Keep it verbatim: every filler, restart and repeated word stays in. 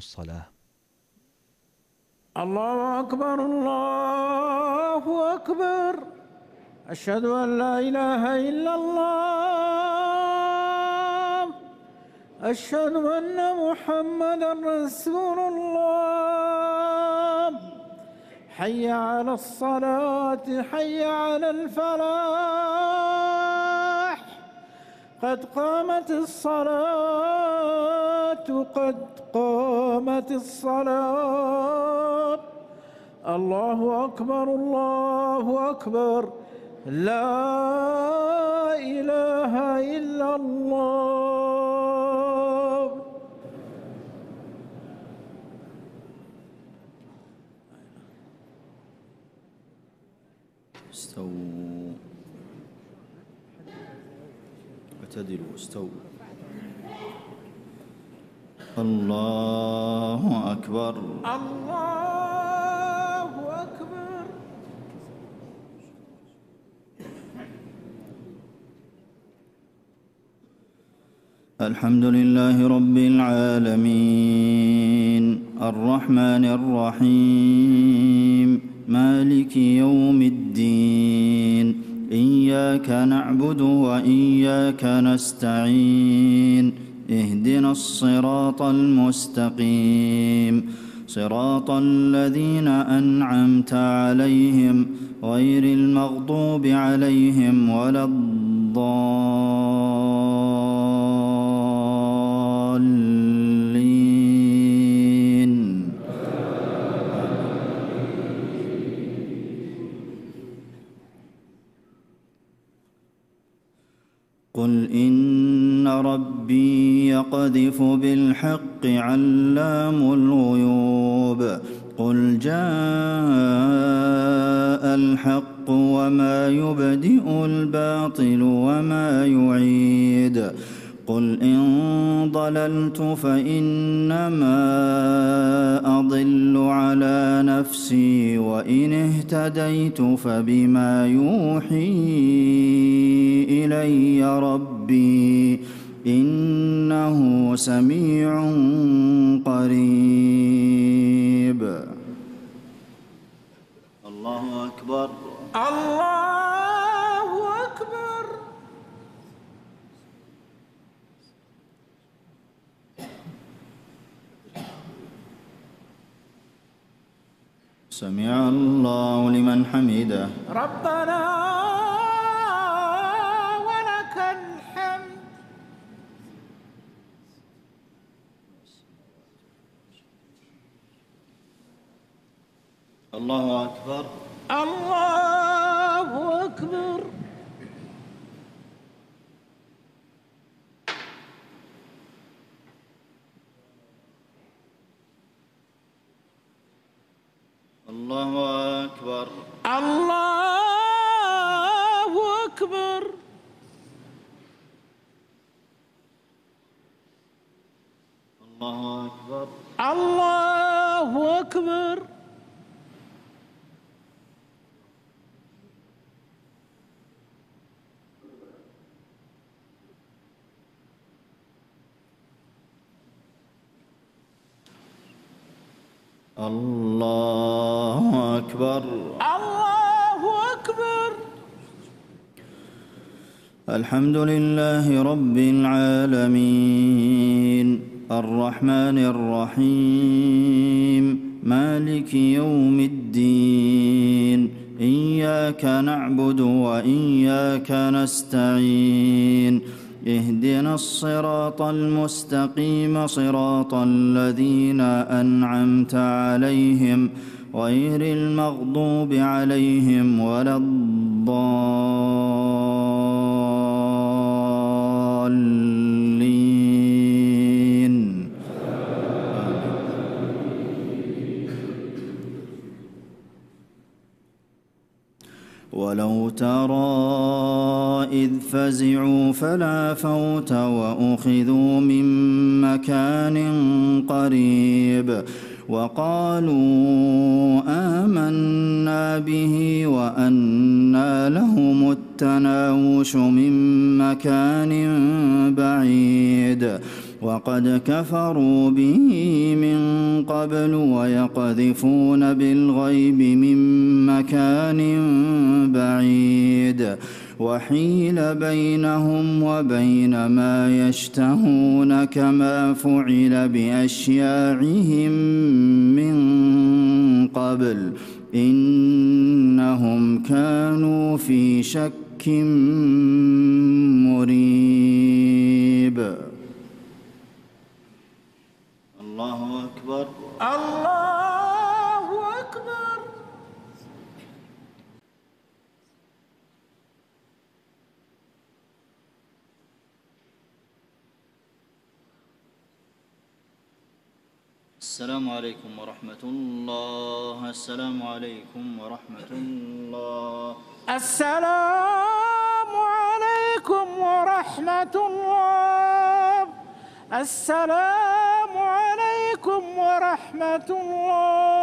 الصلاة. الله أكبر الله أكبر، أشهد أن لا إله إلا الله، أشهد أن محمدًا رسول الله. حي على الصلاة، حي على الفلاح، قد قامت الصلاة، قد قامت الصلاة. الله أكبر الله أكبر، لا إله إلا الله. استووا، اعتدلوا، استووا. الله أكبر الله أكبر. الحمد لله رب العالمين، الرحمن الرحيم، مالك يوم الدين. إياك نعبد وإياك نستعين، اهدنا الصراط المستقيم، صراط الذين أنعمت عليهم غير المغضوب عليهم ولا الضالين. قل إن ربي يقذف بالحق علام الغيوب. قل جاء الحق وما يبدئ الباطل وما يعيد. قل إن ضللت فإنما أضل على نفسي، وإن اهتديت فبما يوحي إلي ربي، إنه سميع قريب. الله أكبر الله أكبر. سمع الله لمن حمده. ربنا ولك الحمد. الله أكبر الله أكبر. الله أكبر الله أكبر. الله أكبر الله أكبر. الله أكبر الله أكبر. الحمد لله رب العالمين، الرحمن الرحيم، مالك يوم الدين. إياك نعبد وإياك نستعين، اهدنا الصراط المستقيم، صراط الذين أنعمت عليهم غير المغضوب عليهم ولا الضالين. ولو ترى إذ فزعوا فلا فوت وأخذوا من مكان قريب، وقالوا آمنا به وأنى لهم التناوش من مكان بعيد، وقد كفروا به من قبل ويقذفون بالغيب من مكان بعيد وحيل بينهم وبين ما يشتهون كما فعل بأشياعهم من قبل إنهم كانوا في شك مريب. الله أكبر. الله أكبر. السلام عليكم ورحمة الله. السلام عليكم ورحمة الله. السلام عليكم ورحمة الله. السلام عليكم ورحمة الله.